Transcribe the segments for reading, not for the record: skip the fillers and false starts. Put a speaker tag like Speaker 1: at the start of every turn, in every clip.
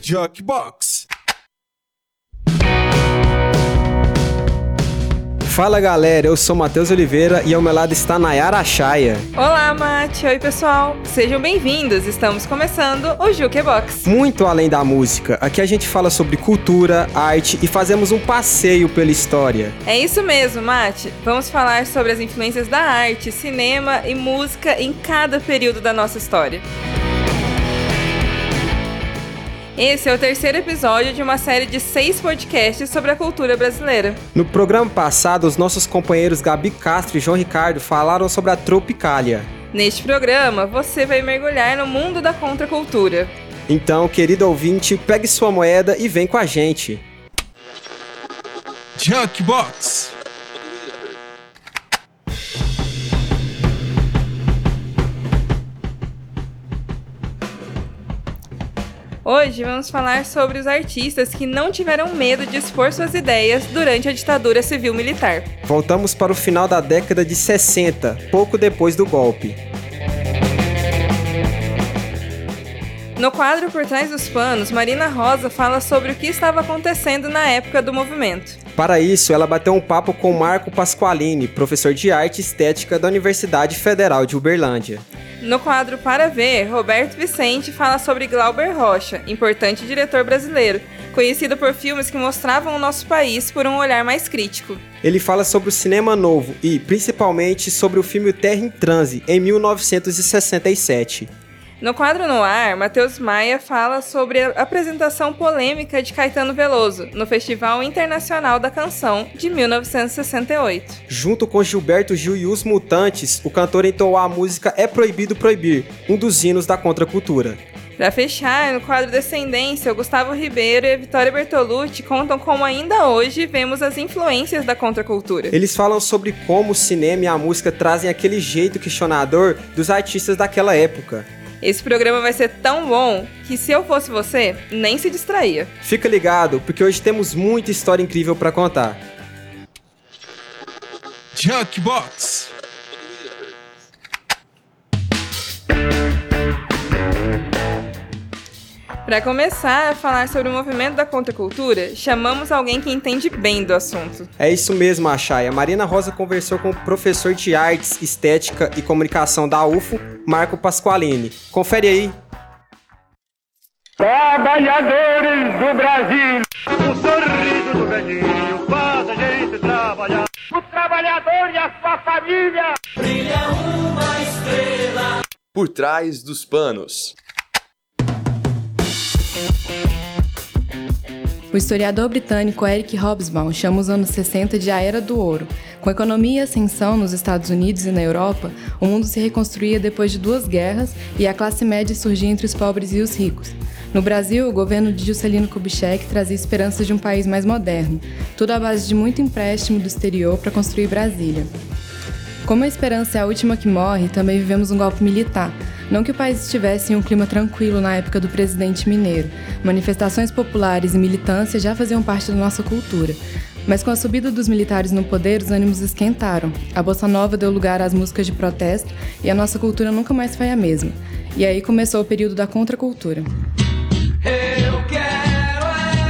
Speaker 1: Jukebox.
Speaker 2: Fala galera, eu sou Matheus Oliveira e ao meu lado está Nayara Achaia.
Speaker 3: Olá, Mate. Oi, pessoal. Sejam bem-vindos. Estamos começando o Jukebox.
Speaker 2: Muito além da música, aqui a gente fala sobre cultura, arte e fazemos um passeio pela história.
Speaker 3: É isso mesmo, Mate. Vamos falar sobre as influências da arte, cinema e música em cada período da nossa história. Esse é o terceiro episódio de uma série de 6 podcasts sobre a cultura brasileira.
Speaker 2: No programa passado, os nossos companheiros Gabi Castro e João Ricardo falaram sobre a Tropicália.
Speaker 3: Neste programa, você vai mergulhar no mundo da contracultura.
Speaker 2: Então, querido ouvinte, pegue sua moeda e vem com a gente.
Speaker 1: Jukebox.
Speaker 3: Hoje vamos falar sobre os artistas que não tiveram medo de expor suas ideias durante a ditadura civil-militar.
Speaker 2: Voltamos para o final da década de 60, pouco depois do golpe.
Speaker 3: No quadro Por Trás dos Panos, Marina Rosa fala sobre o que estava acontecendo na época do movimento.
Speaker 2: Para isso, ela bateu um papo com Marco Pasqualini, professor de arte e estética da Universidade Federal de Uberlândia.
Speaker 3: No quadro Para Ver, Roberto Vicente fala sobre Glauber Rocha, importante diretor brasileiro, conhecido por filmes que mostravam o nosso país por um olhar mais crítico.
Speaker 2: Ele fala sobre o cinema novo e, principalmente, sobre o filme Terra em Transe, em 1967.
Speaker 3: No quadro No Ar, Matheus Maia fala sobre a apresentação polêmica de Caetano Veloso, no Festival Internacional da Canção, de 1968.
Speaker 2: Junto com Gilberto Gil e os Mutantes, o cantor entoou a música É Proibido Proibir, um dos hinos da contracultura.
Speaker 3: Para fechar, no quadro Descendência, o Gustavo Ribeiro e a Vitória Bertolucci contam como ainda hoje vemos as influências da contracultura.
Speaker 2: Eles falam sobre como o cinema e a música trazem aquele jeito questionador dos artistas daquela época.
Speaker 3: Esse programa vai ser tão bom que, se eu fosse você, nem se distraía.
Speaker 2: Fica ligado, porque hoje temos muita história incrível para contar.
Speaker 1: Jukebox.
Speaker 3: Para começar a falar sobre o movimento da contracultura, chamamos alguém que entende bem do assunto.
Speaker 2: É isso mesmo, Achaia. Marina Rosa conversou com o professor de Artes, Estética e Comunicação da UFO, Marco Pasqualini. Confere aí.
Speaker 4: Trabalhadores do Brasil, o sorriso do velhinho faz a gente trabalhar. O trabalhador e a sua família. Brilha uma estrela.
Speaker 5: Por Trás dos Panos.
Speaker 6: O historiador britânico Eric Hobsbawm chama os anos 60 de a Era do Ouro. Com a economia e ascensão nos Estados Unidos e na Europa, o mundo se reconstruía depois de 2 guerras e a classe média surgia entre os pobres e os ricos. No Brasil, o governo de Juscelino Kubitschek trazia esperanças de um país mais moderno, tudo à base de muito empréstimo do exterior para construir Brasília. Como a esperança é a última que morre, também vivemos um golpe militar. Não que o país estivesse em um clima tranquilo na época do presidente mineiro. Manifestações populares e militância já faziam parte da nossa cultura. Mas com a subida dos militares no poder, os ânimos esquentaram. A bossa nova deu lugar às músicas de protesto e a nossa cultura nunca mais foi a mesma. E aí começou o período da contracultura.
Speaker 4: Eu quero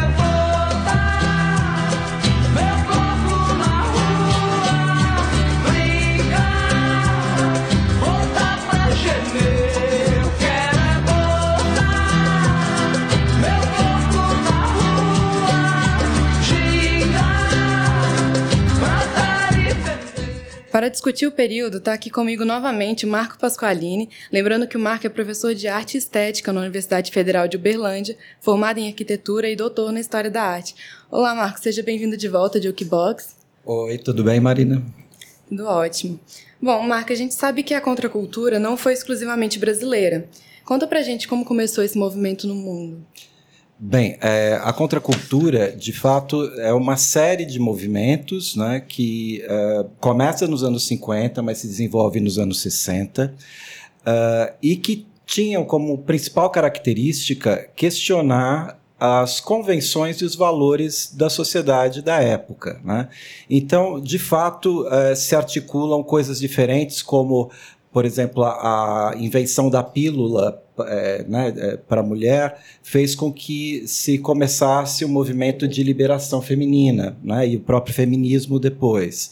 Speaker 4: voltar, meu corpo na rua, brincar, voltar pra gemer. Eu quero voltar, meu corpo na rua, gingar, pra dar e vender.
Speaker 6: Para discutir o período, está aqui comigo novamente o Marco Pasqualini, lembrando que o Marco é professor de Arte e Estética na Universidade Federal de Uberlândia, formado em Arquitetura e doutor na História da Arte. Olá, Marco, seja bem-vindo de volta ao Jukebox.
Speaker 7: Oi, tudo bem, Marina?
Speaker 6: Tudo ótimo. Bom, Marco, a gente sabe que a contracultura não foi exclusivamente brasileira. Conta pra gente como começou esse movimento no mundo.
Speaker 7: Bem, a contracultura, de fato, é uma série de movimentos, né, que começa nos anos 50, mas se desenvolve nos anos 60, e que tinham como principal característica questionar as convenções e os valores da sociedade da época, né? Então, de fato, se articulam coisas diferentes como por exemplo, a invenção da pílula para a mulher fez com que se começasse o movimento de liberação feminina, né, e o próprio feminismo depois.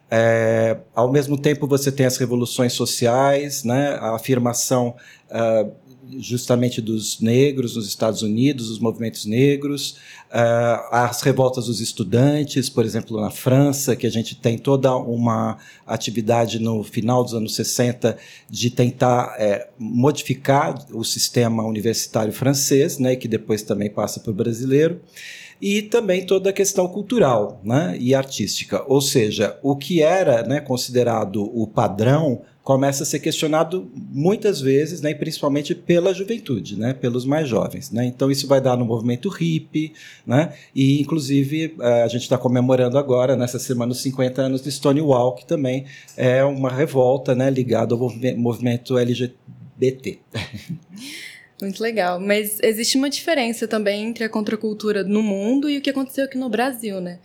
Speaker 7: Ao mesmo tempo, você tem as revoluções sociais, né, a afirmação justamente dos negros nos Estados Unidos, os movimentos negros, as revoltas dos estudantes, por exemplo, na França, que a gente tem toda uma atividade no final dos anos 60 de tentar modificar o sistema universitário francês, né, que depois também passa para o brasileiro, e também toda a questão cultural, né, e artística. Ou seja, o que era, né, considerado o padrão começa a ser questionado muitas vezes, né, e principalmente pela juventude, né, pelos mais jovens, né? Então isso vai dar no movimento hippie, né, e inclusive a gente está comemorando agora, nessa semana, os 50 anos de Stonewall, que também é uma revolta, né, ligada ao movimento LGBT.
Speaker 6: Muito legal, mas existe uma diferença também entre a contracultura no mundo e o que aconteceu aqui no Brasil, né?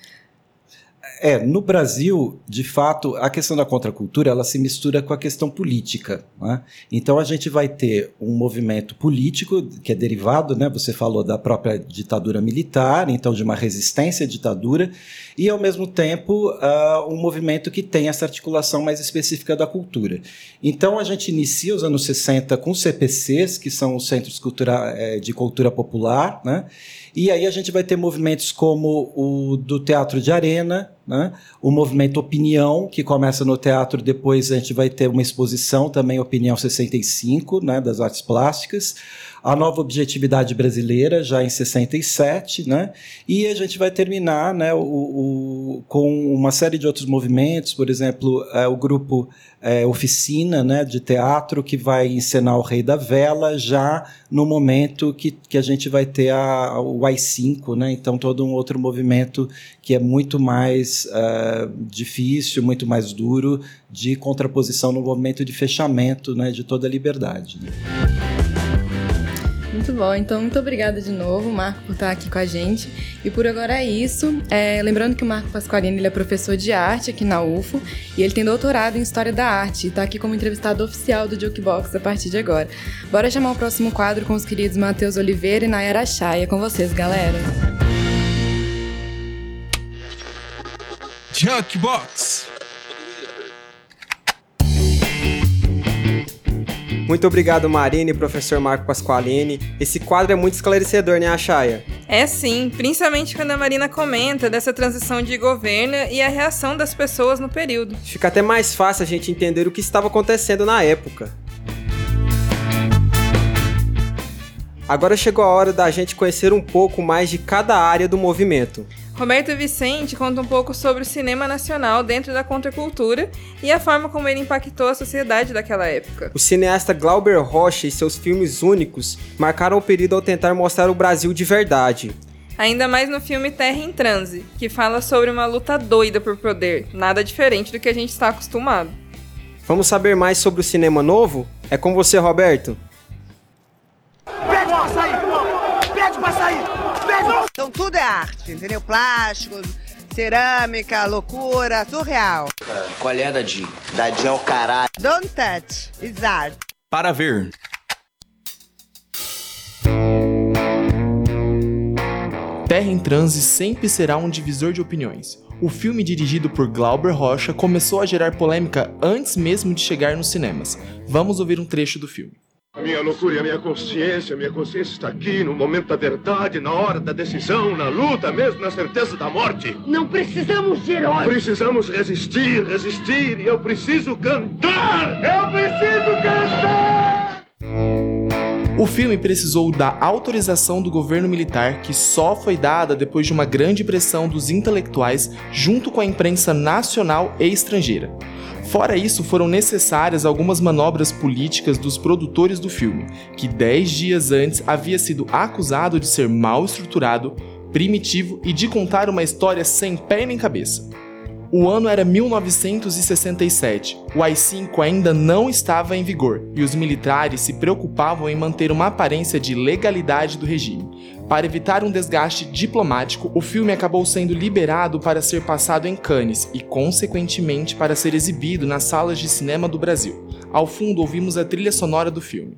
Speaker 7: No Brasil, de fato, a questão da contracultura ela se mistura com a questão política, né? Então a gente vai ter um movimento político que é derivado, né? Você falou da própria ditadura militar, então de uma resistência à ditadura, e ao mesmo tempo um movimento que tem essa articulação mais específica da cultura. Então a gente inicia os anos 60 com os CPCs, que são os Centros de Cultura Popular, né? E aí a gente vai ter movimentos como o do Teatro de Arena, né? O movimento Opinião, que começa no teatro, depois a gente vai ter uma exposição também, Opinião 65, né, das artes plásticas, a Nova Objetividade Brasileira, já em 67, né? E a gente vai terminar, né, com uma série de outros movimentos, por exemplo, o grupo Oficina, né, de teatro, que vai encenar o Rei da Vela, já no momento que a gente vai ter o AI-5, né? Então todo um outro movimento que é muito mais difícil, muito mais duro, de contraposição no movimento de fechamento, né, de toda a liberdade, né?
Speaker 6: Muito bom, então muito obrigada de novo, Marco, por estar aqui com a gente. E por agora é isso. Lembrando que o Marco Pasqualini ele é professor de arte aqui na UFO e ele tem doutorado em História da Arte e está aqui como entrevistado oficial do Jukebox a partir de agora. Bora chamar o próximo quadro com os queridos Matheus Oliveira e Nayara Chaya. Com vocês, galera.
Speaker 1: Jukebox.
Speaker 2: Muito obrigado, Marina e professor Marco Pasqualini. Esse quadro é muito esclarecedor, né, Chaya?
Speaker 3: É sim, principalmente quando a Marina comenta dessa transição de governo e a reação das pessoas no período.
Speaker 2: Fica até mais fácil a gente entender o que estava acontecendo na época. Agora chegou a hora da gente conhecer um pouco mais de cada área do movimento.
Speaker 3: Roberto Vicente conta um pouco sobre o cinema nacional dentro da contracultura e a forma como ele impactou a sociedade daquela época.
Speaker 2: O cineasta Glauber Rocha e seus filmes únicos marcaram o período ao tentar mostrar o Brasil de verdade.
Speaker 3: Ainda mais no filme Terra em Transe, que fala sobre uma luta doida por poder, nada diferente do que a gente está acostumado.
Speaker 2: Vamos saber mais sobre o cinema novo? É com você, Roberto.
Speaker 8: Pede pra sair! Pede pra sair! Então tudo é arte, entendeu? Plástico, cerâmica, loucura, surreal.
Speaker 9: Qual é a da Di? Da Di é o caralho.
Speaker 8: Don't touch, it's art.
Speaker 1: Para ver.
Speaker 10: Terra em Transe sempre será um divisor de opiniões. O filme, dirigido por Glauber Rocha, começou a gerar polêmica antes mesmo de chegar nos cinemas. Vamos ouvir um trecho do filme.
Speaker 4: A minha loucura e a minha consciência está aqui no momento da verdade, na hora da decisão, na luta, mesmo na certeza da morte.
Speaker 8: Não precisamos de heróis.
Speaker 4: Precisamos resistir, e eu preciso cantar! Eu preciso cantar!
Speaker 10: O filme precisou da autorização do governo militar, que só foi dada depois de uma grande pressão dos intelectuais junto com a imprensa nacional e estrangeira. Fora isso, foram necessárias algumas manobras políticas dos produtores do filme, que 10 dias antes havia sido acusado de ser mal estruturado, primitivo e de contar uma história sem pé nem cabeça. O ano era 1967, o AI-5 ainda não estava em vigor e os militares se preocupavam em manter uma aparência de legalidade do regime. Para evitar um desgaste diplomático, o filme acabou sendo liberado para ser passado em Cannes e, consequentemente, para ser exibido nas salas de cinema do Brasil. Ao fundo, ouvimos a trilha sonora do filme.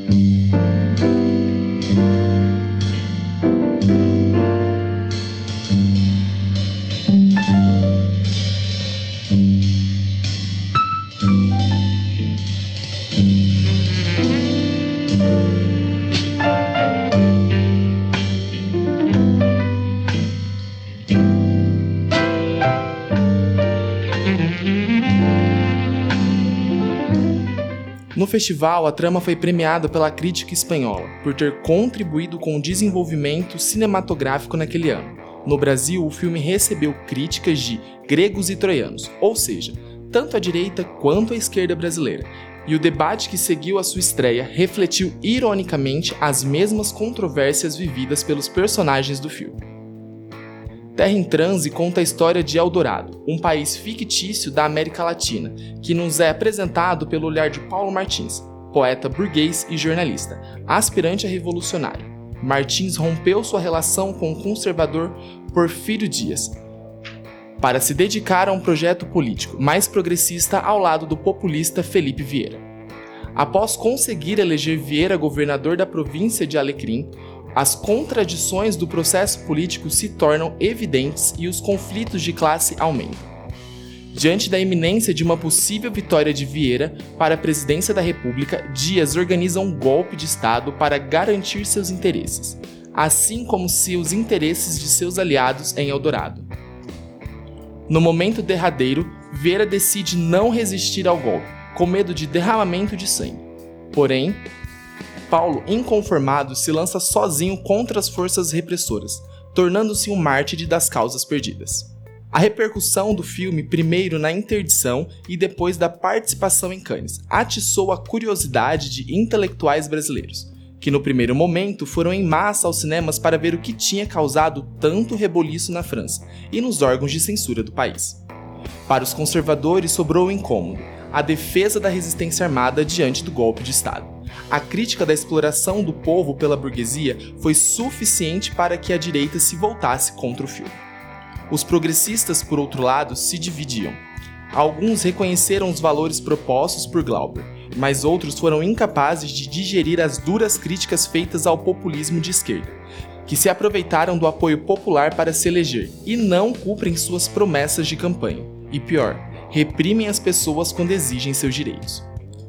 Speaker 10: No festival, a trama foi premiada pela crítica espanhola, por ter contribuído com o desenvolvimento cinematográfico naquele ano. No Brasil, o filme recebeu críticas de gregos e troianos, ou seja, tanto a direita quanto a esquerda brasileira, e o debate que seguiu a sua estreia refletiu ironicamente as mesmas controvérsias vividas pelos personagens do filme. Terra em Transe conta a história de Eldorado, um país fictício da América Latina, que nos é apresentado pelo olhar de Paulo Martins, poeta burguês e jornalista, aspirante a revolucionário. Martins rompeu sua relação com o conservador Porfírio Dias para se dedicar a um projeto político mais progressista ao lado do populista Felipe Vieira. Após conseguir eleger Vieira governador da província de Alecrim, as contradições do processo político se tornam evidentes e os conflitos de classe aumentam. Diante da iminência de uma possível vitória de Vieira para a presidência da República, Dias organiza um golpe de Estado para garantir seus interesses, assim como os interesses de seus aliados em Eldorado. No momento derradeiro, Vieira decide não resistir ao golpe, com medo de derramamento de sangue. Porém, Paulo, inconformado, se lança sozinho contra as forças repressoras, tornando-se um mártir das causas perdidas. A repercussão do filme, primeiro na interdição e depois da participação em Cannes, atiçou a curiosidade de intelectuais brasileiros, que no primeiro momento foram em massa aos cinemas para ver o que tinha causado tanto reboliço na França e nos órgãos de censura do país. Para os conservadores sobrou o incômodo, a defesa da resistência armada diante do golpe de Estado. A crítica da exploração do povo pela burguesia foi suficiente para que a direita se voltasse contra o filme. Os progressistas, por outro lado, se dividiam. Alguns reconheceram os valores propostos por Glauber, mas outros foram incapazes de digerir as duras críticas feitas ao populismo de esquerda, que se aproveitaram do apoio popular para se eleger e não cumprem suas promessas de campanha. E pior, reprimem as pessoas quando exigem seus direitos.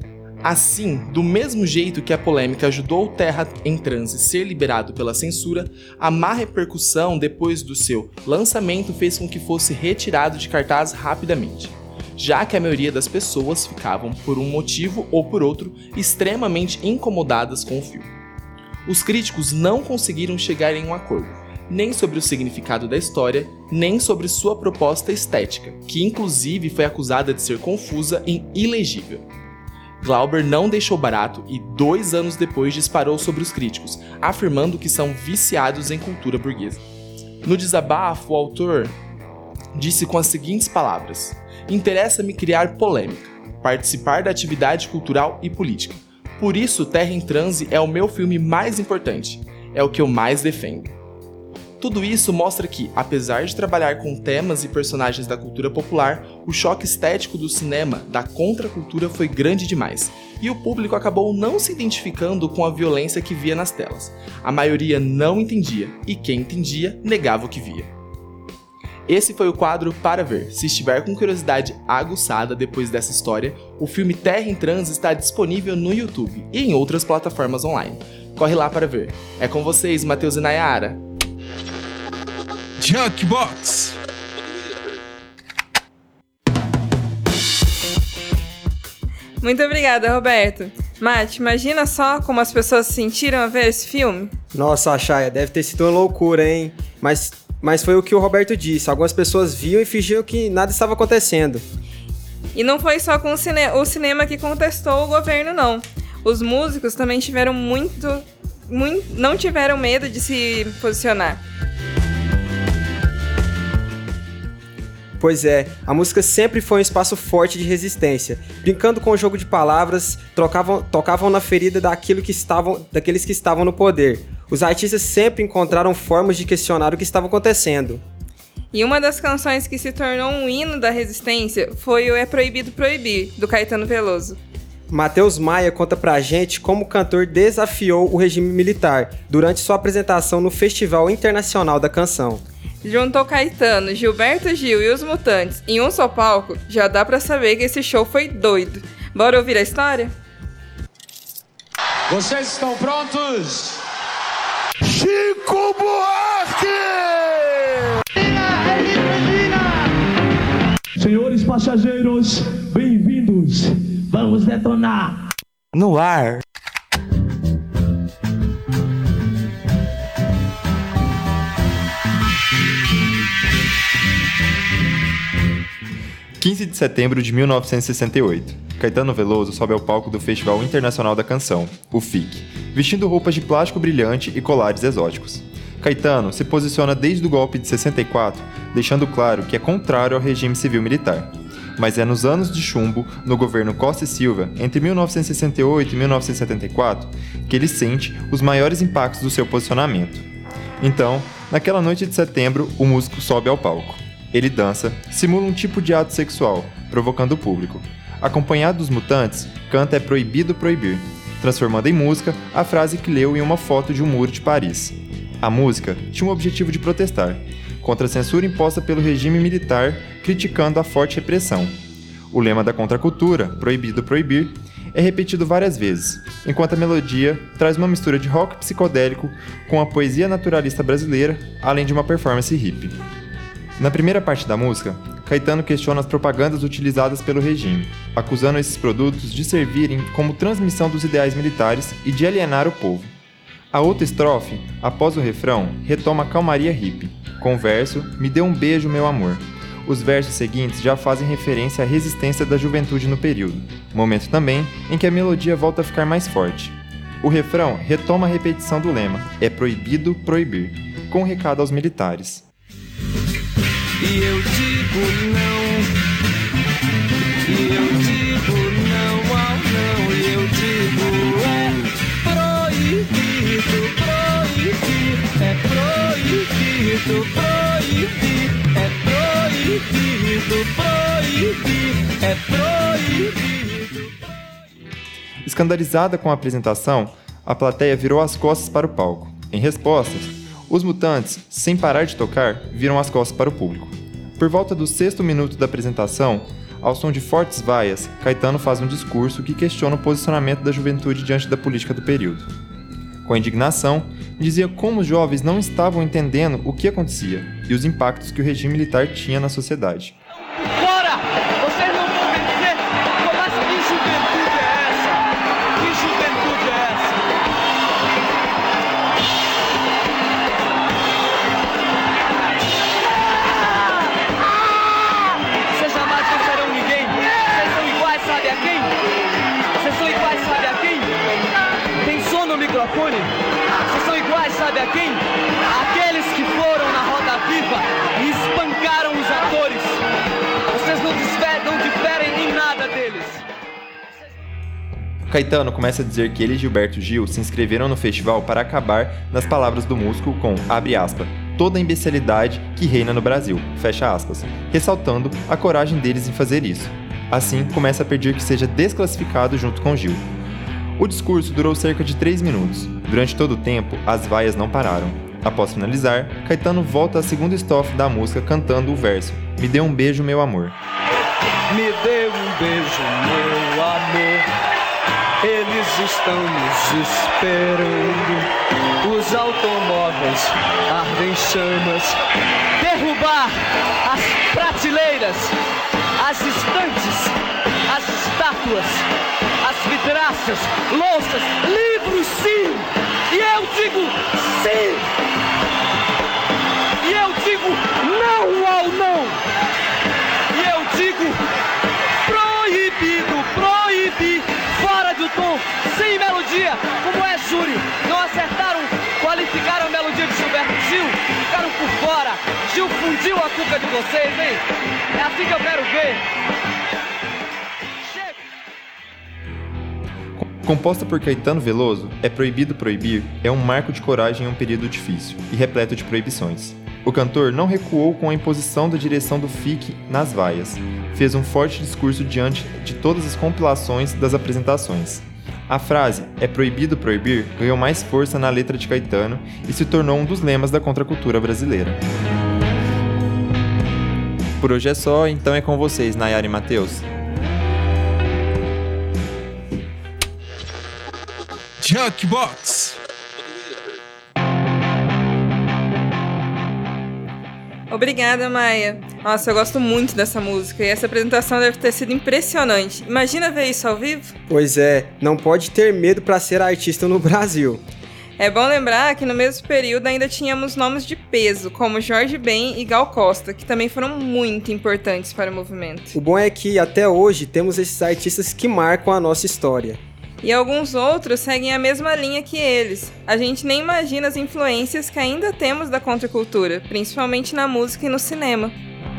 Speaker 10: Assim, do mesmo jeito que a polêmica ajudou Terra em Transe ser liberado pela censura, a má repercussão depois do seu lançamento fez com que fosse retirado de cartaz rapidamente, já que a maioria das pessoas ficavam, por um motivo ou por outro, extremamente incomodadas com o filme. Os críticos não conseguiram chegar em um acordo, nem sobre o significado da história, nem sobre sua proposta estética, que inclusive foi acusada de ser confusa e ilegível. Glauber não deixou barato e 2 anos depois disparou sobre os críticos, afirmando que são viciados em cultura burguesa. No desabafo, o autor disse com as seguintes palavras: "Interessa-me criar polêmica, participar da atividade cultural e política. Por isso, Terra em Transe é o meu filme mais importante, é o que eu mais defendo." Tudo isso mostra que, apesar de trabalhar com temas e personagens da cultura popular, o choque estético do cinema da contracultura foi grande demais, e o público acabou não se identificando com a violência que via nas telas. A maioria não entendia, e quem entendia negava o que via. Esse foi o quadro Para Ver. Se estiver com curiosidade aguçada depois dessa história, o filme Terra em Transe está disponível no YouTube e em outras plataformas online. Corre lá para ver. É com vocês, Matheus e Nayara.
Speaker 1: Junkbox.
Speaker 3: Muito obrigada, Roberto. Mate, imagina só como as pessoas se sentiram a ver esse filme?
Speaker 2: Nossa, Chaya, deve ter sido uma loucura, hein? Mas foi o que o Roberto disse. Algumas pessoas viam e fingiam que nada estava acontecendo.
Speaker 3: E não foi só com o cinema que contestou o governo, não. Os músicos também tiveram não tiveram medo de se posicionar.
Speaker 2: Pois é, a música sempre foi um espaço forte de resistência. Brincando com o jogo de palavras, tocavam na ferida daqueles que estavam no poder. Os artistas sempre encontraram formas de questionar o que estava acontecendo.
Speaker 3: E uma das canções que se tornou um hino da resistência foi o É Proibido Proibir, do Caetano Veloso.
Speaker 2: Matheus Maia conta pra gente como o cantor desafiou o regime militar durante sua apresentação no Festival Internacional da Canção.
Speaker 3: Juntou Caetano, Gilberto Gil e os Mutantes em um só palco, já dá pra saber que esse show foi doido. Bora ouvir a história?
Speaker 4: Vocês estão prontos? Chico Buarque! Senhores passageiros, bem-vindos. Vamos detonar.
Speaker 10: No ar.
Speaker 11: (15 de setembro de 1968). Caetano Veloso sobe ao palco do Festival Internacional da Canção, o FIC, vestindo roupas de plástico brilhante e colares exóticos. Caetano se posiciona desde o golpe de 64, deixando claro que é contrário ao regime civil-militar. Mas é nos anos de chumbo, no governo Costa e Silva, entre 1968 e 1974, que ele sente os maiores impactos do seu posicionamento. Então, naquela noite de setembro, o músico sobe ao palco. Ele dança, simula um tipo de ato sexual, provocando o público. Acompanhado dos Mutantes, canta É Proibido Proibir, transformando em música a frase que leu em uma foto de um muro de Paris. A música tinha o objetivo de protestar contra a censura imposta pelo regime militar, criticando a forte repressão. O lema da contracultura, Proibido Proibir, é repetido várias vezes, enquanto a melodia traz uma mistura de rock psicodélico com a poesia naturalista brasileira, além de uma performance hippie. Na primeira parte da música, Caetano questiona as propagandas utilizadas pelo regime, acusando esses produtos de servirem como transmissão dos ideais militares e de alienar o povo. A outra estrofe, após o refrão, retoma a calmaria hippie, com o verso Me dê um beijo, meu amor. Os versos seguintes já fazem referência à resistência da juventude no período, momento também em que a melodia volta a ficar mais forte. O refrão retoma a repetição do lema É proibido proibir, com um recado aos militares.
Speaker 4: E eu digo não, e eu digo não ao não, e eu digo proibido proibir, proibido proibir, proibido proibir, proibido.
Speaker 11: Escandalizada com a apresentação, a plateia virou as costas para o palco. Em respostas, os Mutantes, sem parar de tocar, viram as costas para o público. Por volta do 6º minuto da apresentação, ao som de fortes vaias, Caetano faz um discurso que questiona o posicionamento da juventude diante da política do período. Com indignação, dizia como os jovens não estavam entendendo o que acontecia e os impactos que o regime militar tinha na sociedade.
Speaker 4: Fora! Vocês não vão vencer! Mas que juventude é essa? Que juventude é essa? Vocês jamais vencerão ninguém! Vocês são iguais, sabe a quem? Vocês são iguais, sabe a quem? Tem som no microfone? Vocês são iguais, sabe a quem? Aqueles que foram na roda viva e espancaram os atores. Vocês não diferem em nada deles.
Speaker 11: Caetano começa a dizer que ele e Gilberto Gil se inscreveram no festival para acabar, nas palavras do músico, com, abre aspas, toda a imbecilidade que reina no Brasil, fecha aspas, ressaltando a coragem deles em fazer isso. Assim, começa a pedir que seja desclassificado junto com Gil. O discurso durou cerca de 3 minutos. Durante todo o tempo, as vaias não pararam. Após finalizar, Caetano volta à segunda estrofe da música cantando o verso Me dê um beijo, meu amor.
Speaker 4: Me dê um beijo, meu amor. Eles estão nos esperando. Os automóveis ardem chamas. Derrubar as prateleiras, as estantes, as estátuas, as vidraças, louças, livros, sim! E eu digo sim! E eu digo não ao não! E eu digo proibido, proibir, fora do tom, sem melodia, como é, júri? Não acertaram, qualificaram a melodia de Gilberto Gil, ficaram por fora. Gil fundiu a cuca de vocês, hein? É assim que eu quero ver.
Speaker 11: Composta por Caetano Veloso, É Proibido Proibir é um marco de coragem em um período difícil e repleto de proibições. O cantor não recuou com a imposição da direção do FIC nas vaias. Fez um forte discurso diante de todas as compilações das apresentações. A frase "é proibido proibir" ganhou mais força na letra de Caetano e se tornou um dos lemas da contracultura brasileira. Por hoje é só, então é com vocês, Nayara e Matheus.
Speaker 1: Junkbox.
Speaker 3: Obrigada, Maia. Nossa, eu gosto muito dessa música e essa apresentação deve ter sido impressionante. Imagina ver isso ao vivo?
Speaker 2: Pois é, não pode ter medo para ser artista no Brasil.
Speaker 3: É bom lembrar que no mesmo período ainda tínhamos nomes de peso, como Jorge Ben e Gal Costa, que também foram muito importantes para o movimento.
Speaker 2: O bom é que até hoje temos esses artistas que marcam a nossa história.
Speaker 3: E alguns outros seguem a mesma linha que eles. A gente nem imagina as influências que ainda temos da contracultura, principalmente na música e no cinema.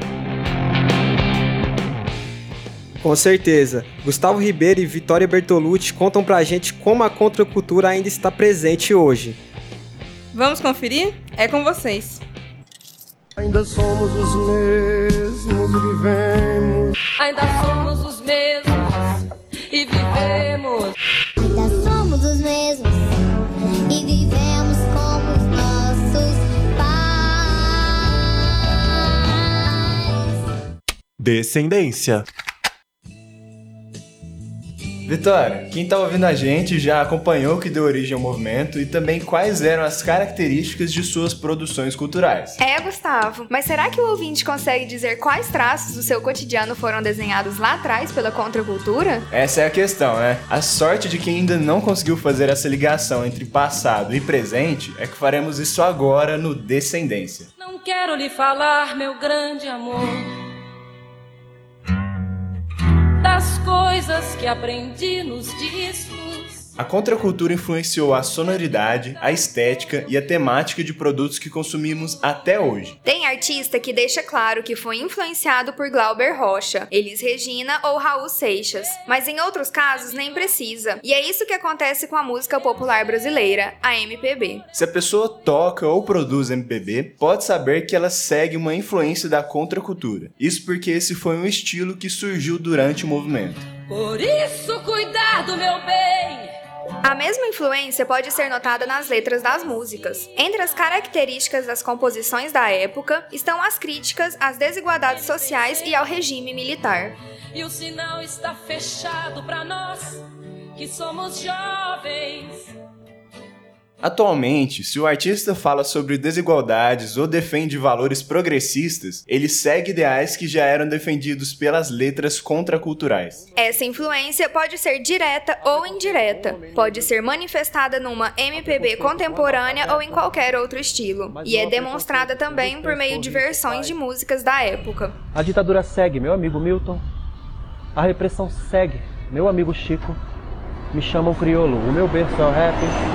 Speaker 2: Com certeza. Gustavo Ribeiro e Vitória Bertolucci contam pra gente como a contracultura ainda está presente hoje.
Speaker 3: Vamos conferir? É com vocês.
Speaker 4: Ainda somos os mesmos e vivemos.
Speaker 12: Ainda somos os mesmos e vivemos.
Speaker 13: Ainda somos os mesmos e vivemos como os nossos pais.
Speaker 14: Descendência.
Speaker 15: Vitória, quem tá ouvindo a gente já acompanhou o que deu origem ao movimento e também quais eram as características de suas produções culturais.
Speaker 16: Gustavo, mas será que o ouvinte consegue dizer quais traços do seu cotidiano foram desenhados lá atrás pela contracultura?
Speaker 15: Essa é a questão, né? A sorte de quem ainda não conseguiu fazer essa ligação entre passado e presente é que faremos isso agora no Descendência.
Speaker 12: Não quero lhe falar, meu grande amor, das coisas que aprendi nos discos.
Speaker 15: A contracultura influenciou a sonoridade, a estética e a temática de produtos que consumimos até hoje.
Speaker 16: Tem artista que deixa claro que foi influenciado por Glauber Rocha, Elis Regina ou Raul Seixas, mas em outros casos nem precisa. E é isso que acontece com a música popular brasileira, a MPB.
Speaker 15: Se a pessoa toca ou produz MPB, pode saber que ela segue uma influência da contracultura. Isso porque esse foi um estilo que surgiu durante o movimento.
Speaker 12: Por isso, cuidar do meu bem.
Speaker 16: A mesma influência pode ser notada nas letras das músicas. Entre as características das composições da época estão as críticas às desigualdades sociais e ao regime militar.
Speaker 12: E o sinal está fechado para nós, que somos jovens.
Speaker 15: Atualmente, se o artista fala sobre desigualdades ou defende valores progressistas, ele segue ideais que já eram defendidos pelas letras contraculturais.
Speaker 16: Essa influência pode ser direta ou indireta, pode ser manifestada numa MPB contemporânea ou em qualquer outro estilo, e é demonstrada também por meio de versões de músicas da época.
Speaker 17: A ditadura segue, meu amigo Milton. A repressão segue, meu amigo Chico. Me chamam crioulo, o meu berço é o rap.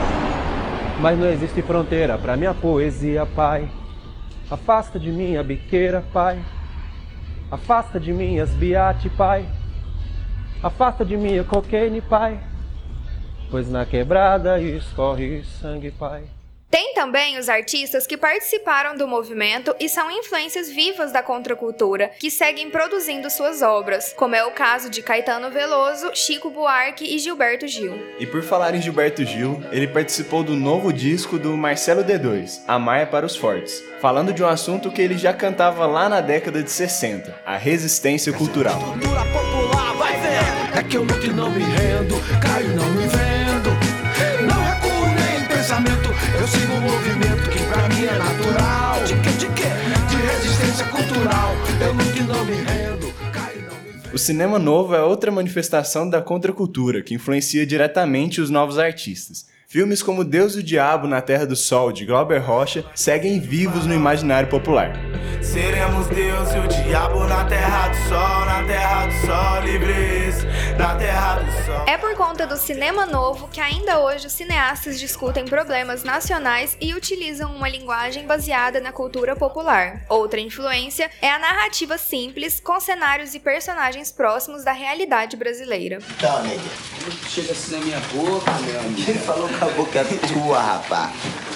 Speaker 17: Mas não existe fronteira pra minha poesia, pai. Afasta de mim a biqueira, pai. Afasta de mim as biate, pai. Afasta de mim a cocaine, pai. Pois na quebrada escorre sangue, pai.
Speaker 16: Tem também os artistas que participaram do movimento e são influências vivas da contracultura, que seguem produzindo suas obras, como é o caso de Caetano Veloso, Chico Buarque e Gilberto Gil.
Speaker 15: E por falar em Gilberto Gil, ele participou do novo disco do Marcelo D2, Amar é para os Fortes, falando de um assunto que ele já cantava lá na década de 60, a resistência cultural.
Speaker 4: Cultura popular, vai ver, é que eu luto e não me rendo, caio e não me vendo, não recuo nem em pensamento, eu sigo um movimento que pra mim é natural, de resistência cultural, eu luto e não me rendo, caio e não me vendo.
Speaker 15: O cinema novo é outra manifestação da contracultura, que influencia diretamente os novos artistas. Filmes como Deus e o Diabo na Terra do Sol, de Glauber Rocha, seguem vivos no imaginário popular.
Speaker 4: Seremos Deus e o diabo na terra do sol, livres, na terra do sol.
Speaker 16: É por conta do cinema novo que ainda hoje os cineastas discutem problemas nacionais e utilizam uma linguagem baseada na cultura popular. Outra influência é a narrativa simples, com cenários e personagens próximos da realidade brasileira.
Speaker 9: Então, nega, chega assim na minha boca, meu amigo. Quem falou com a boca tua, rapaz?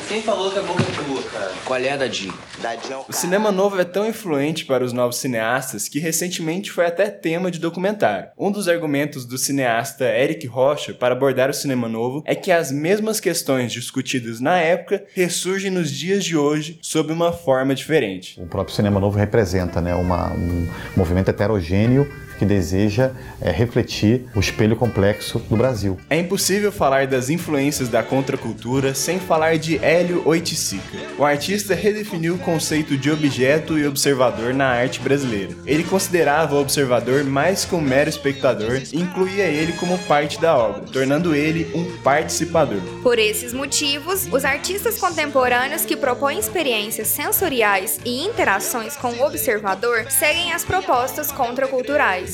Speaker 9: Quem falou que a boca é tua, cara? Qual é, Dadinho?
Speaker 15: O cinema novo é tão influente para os novos cineastas que recentemente foi até tema de documentário. Um dos argumentos do cineasta Eric Rocha para abordar o cinema novo é que as mesmas questões discutidas na época ressurgem nos dias de hoje sob uma forma diferente.
Speaker 18: O próprio cinema novo representa, né, um movimento heterogêneo que deseja refletir o espelho complexo do Brasil.
Speaker 15: É impossível falar das influências da contracultura sem falar de Hélio Oiticica. O artista redefiniu o conceito de objeto e observador na arte brasileira. Ele considerava o observador mais que um mero espectador e incluía ele como parte da obra, tornando ele um participador.
Speaker 16: Por esses motivos, os artistas contemporâneos que propõem experiências sensoriais e interações com o observador seguem as propostas contraculturais.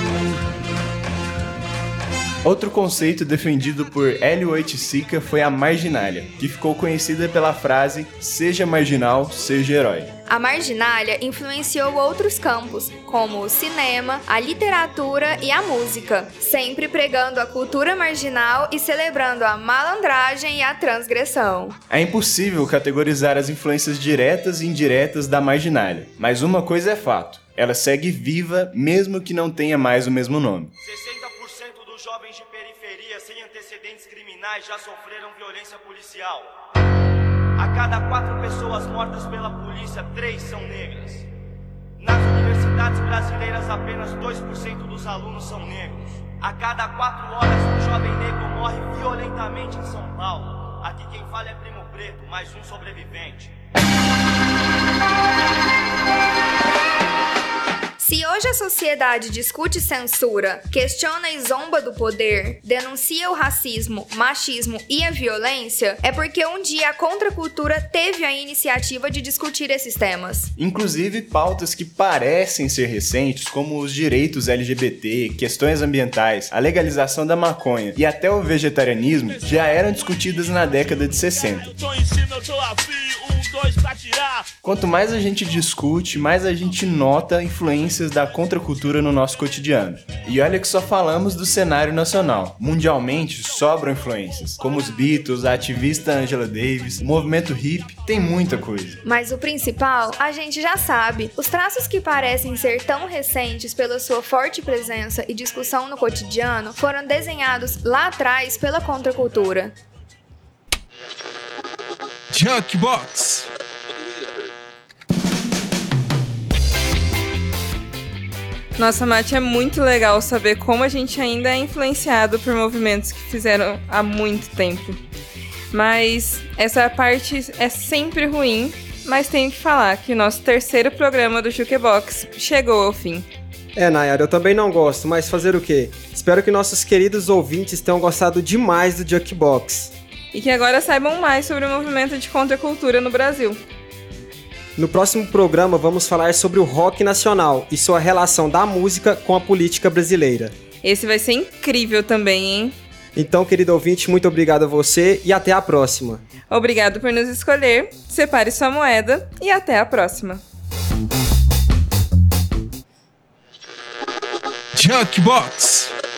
Speaker 15: Outro conceito defendido por Hélio Oiticica foi a marginália, que ficou conhecida pela frase "seja marginal, seja herói".
Speaker 16: A marginália influenciou outros campos, como o cinema, a literatura e a música, sempre pregando a cultura marginal e celebrando a malandragem e a transgressão.
Speaker 15: É impossível categorizar as influências diretas e indiretas da marginália, mas uma coisa é fato: ela segue viva mesmo que não tenha mais o mesmo nome.
Speaker 19: 60% dos jovens de periferia sem antecedentes criminais já sofreram violência policial. A cada 4 pessoas mortas pela polícia, 3 são negras. Nas universidades brasileiras, apenas 2% dos alunos são negros. A cada 4 horas, um jovem negro morre violentamente em São Paulo. Aqui quem fala é Primo Preto, mais um sobrevivente.
Speaker 16: Se hoje a sociedade discute censura, questiona e zomba do poder, denuncia o racismo, machismo e a violência, é porque um dia a contracultura teve a iniciativa de discutir esses temas.
Speaker 15: Inclusive pautas que parecem ser recentes, como os direitos LGBT, questões ambientais, a legalização da maconha e até o vegetarianismo, já eram discutidas na década de 60. Quanto mais a gente discute, mais a gente nota influências da contracultura no nosso cotidiano. E olha que só falamos do cenário nacional. Mundialmente sobram influências, como os Beatles, a ativista Angela Davis, o movimento hip, tem muita coisa.
Speaker 16: Mas o principal, a gente já sabe. Os traços que parecem ser tão recentes pela sua forte presença e discussão no cotidiano foram desenhados lá atrás pela contracultura.
Speaker 1: Jukebox.
Speaker 3: Nossa, Mati, é muito legal saber como a gente ainda é influenciado por movimentos que fizeram há muito tempo. Mas essa parte é sempre ruim, mas tenho que falar que o nosso terceiro programa do Jukebox chegou ao fim.
Speaker 2: Nayara, eu também não gosto, mas fazer o quê? Espero que nossos queridos ouvintes tenham gostado demais do Jukebox.
Speaker 3: E que agora saibam mais sobre o movimento de contracultura no Brasil.
Speaker 2: No próximo programa vamos falar sobre o rock nacional e sua relação da música com a política brasileira.
Speaker 3: Esse vai ser incrível também, hein?
Speaker 2: Então, querido ouvinte, muito obrigado a você e até a próxima.
Speaker 3: Obrigado por nos escolher, separe sua moeda e até a próxima.
Speaker 1: Jukebox.